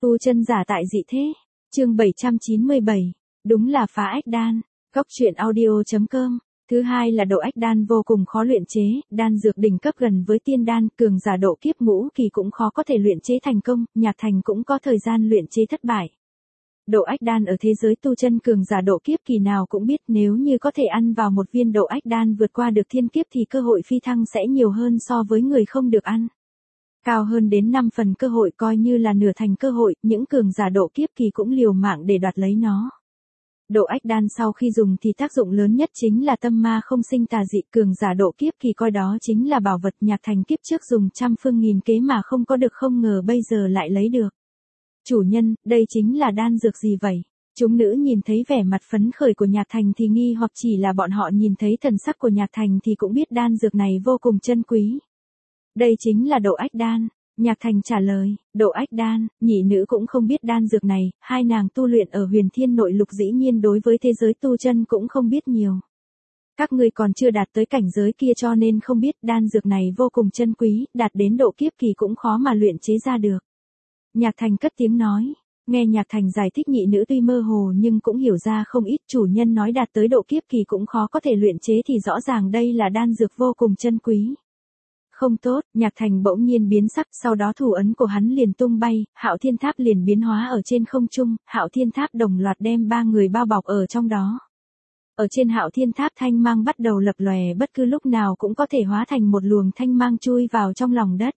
Tu chân giả tại dị thế. Chương 797. Đúng là phá ách đan. Góc truyện audio.com. Thứ hai là độ ách đan vô cùng khó luyện chế, đan dược đỉnh cấp gần với tiên đan, cường giả độ kiếp ngũ kỳ cũng khó có thể luyện chế thành công, Nhạc Thành cũng có thời gian luyện chế thất bại. Độ ách đan ở thế giới tu chân cường giả độ kiếp kỳ nào cũng biết, nếu như có thể ăn vào một viên độ ách đan vượt qua được thiên kiếp thì cơ hội phi thăng sẽ nhiều hơn so với người không được ăn. Cao hơn đến 5 phần cơ hội, coi như là nửa thành cơ hội, những cường giả độ kiếp kỳ cũng liều mạng để đoạt lấy nó. Độ ách đan sau khi dùng thì tác dụng lớn nhất chính là tâm ma không sinh tà dị, cường giả độ kiếp kỳ coi đó chính là bảo vật. Nhạc Thành kiếp trước dùng trăm phương nghìn kế mà không có được, không ngờ bây giờ lại lấy được. Chủ nhân, đây chính là đan dược gì vậy? Chúng nữ nhìn thấy vẻ mặt phấn khởi của Nhạc Thành thì nghi hoặc, chỉ là bọn họ nhìn thấy thần sắc của Nhạc Thành thì cũng biết đan dược này vô cùng chân quý. Đây chính là độ ách đan. Nhạc Thành trả lời, độ ách đan, nhị nữ cũng không biết đan dược này, hai nàng tu luyện ở Huyền Thiên Nội Lục dĩ nhiên đối với thế giới tu chân cũng không biết nhiều. Các ngươi còn chưa đạt tới cảnh giới kia cho nên không biết, đan dược này vô cùng chân quý, đạt đến độ kiếp kỳ cũng khó mà luyện chế ra được. Nhạc Thành cất tiếng nói, nghe Nhạc Thành giải thích nhị nữ tuy mơ hồ nhưng cũng hiểu ra không ít. Chủ nhân nói đạt tới độ kiếp kỳ cũng khó có thể luyện chế thì rõ ràng đây là đan dược vô cùng chân quý. Không tốt, Nhạc Thành bỗng nhiên biến sắc, sau đó thủ ấn của hắn liền tung bay, Hạo Thiên Tháp liền biến hóa ở trên không trung, Hạo Thiên Tháp đồng loạt đem ba người bao bọc ở trong đó. Ở trên Hạo Thiên Tháp thanh mang bắt đầu lập lòe, bất cứ lúc nào cũng có thể hóa thành một luồng thanh mang chui vào trong lòng đất.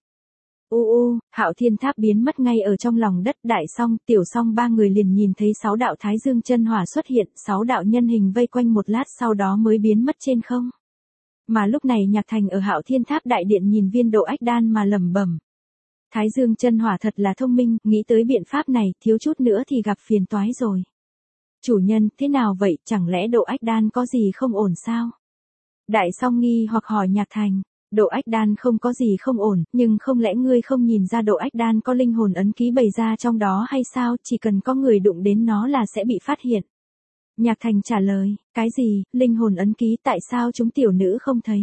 Hạo Thiên Tháp biến mất ngay ở trong lòng đất. Đại Song, Tiểu Song ba người liền nhìn thấy 6 đạo Thái Dương chân hỏa xuất hiện, 6 đạo nhân hình vây quanh một lát sau đó mới biến mất trên không. Mà lúc này Nhạc Thành ở Hạo Thiên Tháp đại điện nhìn viên độ ách đan mà lẩm bẩm. Thái Dương chân hỏa thật là thông minh, nghĩ tới biện pháp này, thiếu chút nữa thì gặp phiền toái rồi. Chủ nhân, thế nào vậy, chẳng lẽ độ ách đan có gì không ổn sao? Đại Song nghi hoặc hỏi Nhạc Thành. Độ ách đan không có gì không ổn, nhưng không lẽ ngươi không nhìn ra độ ách đan có linh hồn ấn ký bày ra trong đó hay sao? Chỉ cần có người đụng đến nó là sẽ bị phát hiện. Nhạc Thành trả lời, cái gì, linh hồn ấn ký, tại sao chúng tiểu nữ không thấy?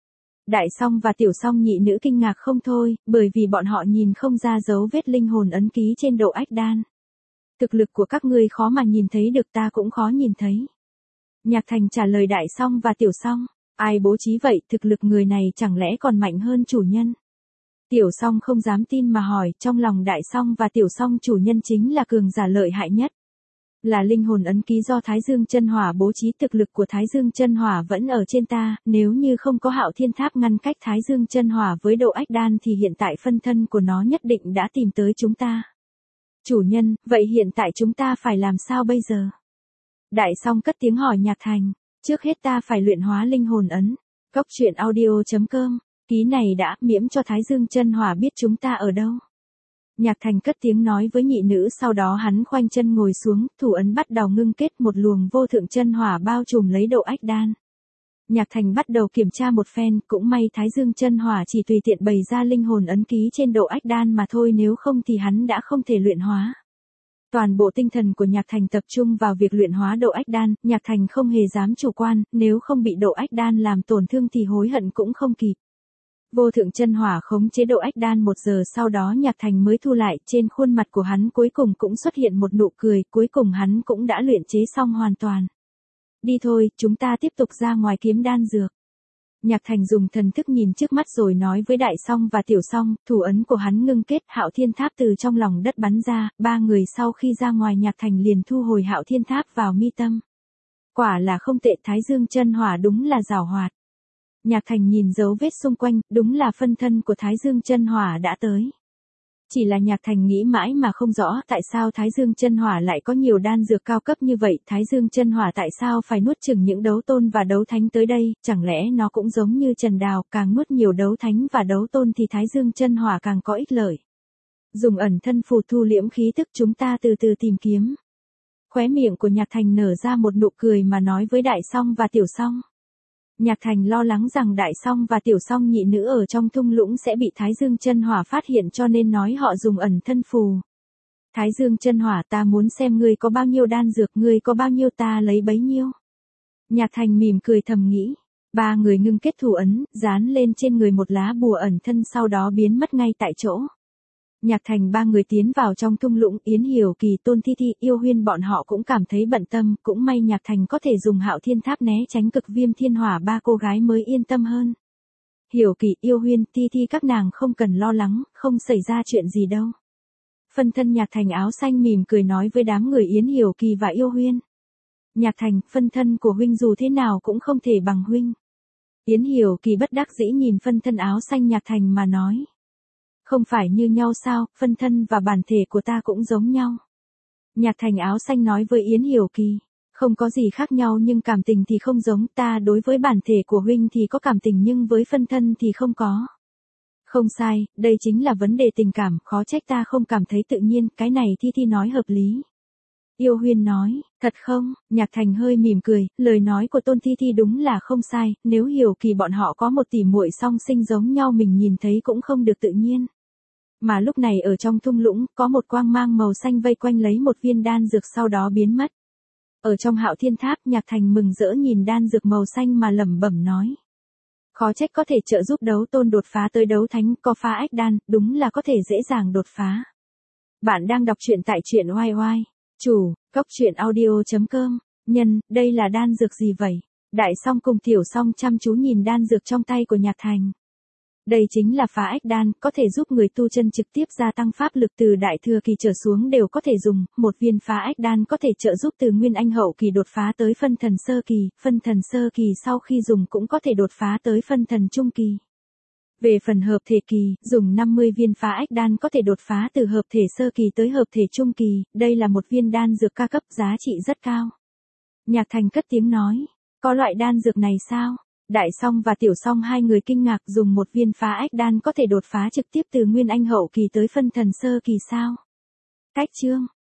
Đại Song và Tiểu Song nhị nữ kinh ngạc không thôi, bởi vì bọn họ nhìn không ra dấu vết linh hồn ấn ký trên độ ách đan. Thực lực của các ngươi khó mà nhìn thấy được, ta cũng khó nhìn thấy. Nhạc Thành trả lời Đại Song và Tiểu Song, ai bố trí vậy, thực lực người này chẳng lẽ còn mạnh hơn chủ nhân? Tiểu Song không dám tin mà hỏi, trong lòng Đại Song và Tiểu Song chủ nhân chính là cường giả lợi hại nhất. Là linh hồn ấn ký do Thái Dương chân hỏa bố trí, thực lực của Thái Dương chân hỏa vẫn ở trên ta, nếu như không có Hạo Thiên Tháp ngăn cách Thái Dương chân hỏa với độ ách đan thì hiện tại phân thân của nó nhất định đã tìm tới chúng ta. Chủ nhân, vậy hiện tại chúng ta phải làm sao bây giờ? Đại Song cất tiếng hỏi Nhạc Thành, trước hết ta phải luyện hóa linh hồn ấn. Góc truyện audio.com, ký này đã miễn cho Thái Dương chân hỏa biết chúng ta ở đâu. Nhạc Thành cất tiếng nói với nhị nữ, sau đó hắn khoanh chân ngồi xuống, thủ ấn bắt đầu ngưng kết, một luồng vô thượng chân hỏa bao trùm lấy độ ách đan. Nhạc Thành bắt đầu kiểm tra một phen, cũng may Thái Dương chân hỏa chỉ tùy tiện bày ra linh hồn ấn ký trên độ ách đan mà thôi, nếu không thì hắn đã không thể luyện hóa. Toàn bộ tinh thần của Nhạc Thành tập trung vào việc luyện hóa độ ách đan, Nhạc Thành không hề dám chủ quan, nếu không bị độ ách đan làm tổn thương thì hối hận cũng không kịp. Vô thượng chân hỏa khống chế độ ách đan 1 giờ sau đó Nhạc Thành mới thu lại, trên khuôn mặt của hắn cuối cùng cũng xuất hiện một nụ cười, cuối cùng hắn cũng đã luyện chế xong hoàn toàn. Đi thôi, chúng ta tiếp tục ra ngoài kiếm đan dược. Nhạc Thành dùng thần thức nhìn trước mắt rồi nói với Đại Song và Tiểu Song, thủ ấn của hắn ngưng kết, Hạo Thiên Tháp từ trong lòng đất bắn ra, ba người sau khi ra ngoài Nhạc Thành liền thu hồi Hạo Thiên Tháp vào mi tâm. Quả là không tệ, Thái Dương chân hỏa đúng là giàu hoạt. Nhạc Thành nhìn dấu vết xung quanh, đúng là phân thân của Thái Dương chân hỏa đã tới. Chỉ là Nhạc Thành nghĩ mãi mà không rõ tại sao Thái Dương chân hỏa lại có nhiều đan dược cao cấp như vậy, Thái Dương chân hỏa tại sao phải nuốt chửng những đấu tôn và đấu thánh tới đây, chẳng lẽ nó cũng giống như Trần Đào, càng nuốt nhiều đấu thánh và đấu tôn thì Thái Dương chân hỏa càng có ích lợi. Dùng ẩn thân phù thu liễm khí tức, chúng ta từ từ tìm kiếm. Khóe miệng của Nhạc Thành nở ra một nụ cười mà nói với Đại Song và Tiểu Song. Nhạc Thành lo lắng rằng Đại Song và Tiểu Song nhị nữ ở trong thung lũng sẽ bị Thái Dương chân hỏa phát hiện cho nên nói họ dùng ẩn thân phù. Thái Dương chân hỏa, ta muốn xem ngươi có bao nhiêu đan dược, ngươi có bao nhiêu ta lấy bấy nhiêu. Nhạc Thành mỉm cười thầm nghĩ. Ba người ngưng kết thủ ấn, dán lên trên người một lá bùa ẩn thân sau đó biến mất ngay tại chỗ. Nhạc Thành ba người tiến vào trong thung lũng, Yến Hiểu Kỳ, Tôn Thi Thi, Yêu Huyên bọn họ cũng cảm thấy bận tâm, cũng may Nhạc Thành có thể dùng Hạo Thiên Tháp né tránh cực viêm thiên hỏa, ba cô gái mới yên tâm hơn. Hiểu Kỳ, Yêu Huyên, Thi Thi các nàng không cần lo lắng, không xảy ra chuyện gì đâu. Phân thân Nhạc Thành áo xanh mỉm cười nói với đám người Yến Hiểu Kỳ và Yêu Huyên. Nhạc Thành, phân thân của huynh dù thế nào cũng không thể bằng huynh. Yến Hiểu Kỳ bất đắc dĩ nhìn phân thân áo xanh Nhạc Thành mà nói. Không phải như nhau sao, phân thân và bản thể của ta cũng giống nhau. Nhạc Thành áo xanh nói với Yến Hiểu Kỳ. Không có gì khác nhau nhưng cảm tình thì không giống, ta đối với bản thể của huynh thì có cảm tình nhưng với phân thân thì không có. Không sai, đây chính là vấn đề tình cảm, khó trách ta không cảm thấy tự nhiên, cái này Thi Thi nói hợp lý. Yêu Huyên nói, thật không? Nhạc Thành hơi mỉm cười, lời nói của Tôn Thi Thi đúng là không sai, nếu Hiểu Kỳ bọn họ có một tỷ muội song sinh giống nhau mình nhìn thấy cũng không được tự nhiên. Mà lúc này ở trong thung lũng, có một quang mang màu xanh vây quanh lấy một viên đan dược sau đó biến mất. Ở trong Hạo Thiên Tháp, Nhạc Thành mừng rỡ nhìn đan dược màu xanh mà lẩm bẩm nói. Khó trách có thể trợ giúp đấu tôn đột phá tới đấu thánh, có phá ách đan, đúng là có thể dễ dàng đột phá. Bạn đang đọc truyện tại truyện oai oai. Chủ, truyện audio.com. Nhân, đây là đan dược gì vậy? Đại Song cùng Tiểu Song chăm chú nhìn đan dược trong tay của Nhạc Thành. Đây chính là phá ách đan, có thể giúp người tu chân trực tiếp gia tăng pháp lực từ đại thừa kỳ trở xuống đều có thể dùng, một viên phá ách đan có thể trợ giúp từ nguyên anh hậu kỳ đột phá tới phân thần sơ kỳ sau khi dùng cũng có thể đột phá tới phân thần trung kỳ. Về phần hợp thể kỳ, dùng 50 viên phá ách đan có thể đột phá từ hợp thể sơ kỳ tới hợp thể trung kỳ, đây là một viên đan dược ca cấp giá trị rất cao. Nhạc Thành cất tiếng nói, có loại đan dược này sao? Đại Song và Tiểu Song hai người kinh ngạc, dùng một viên phá ách đan có thể đột phá trực tiếp từ nguyên anh hậu kỳ tới phân thần sơ kỳ sao? Cách chương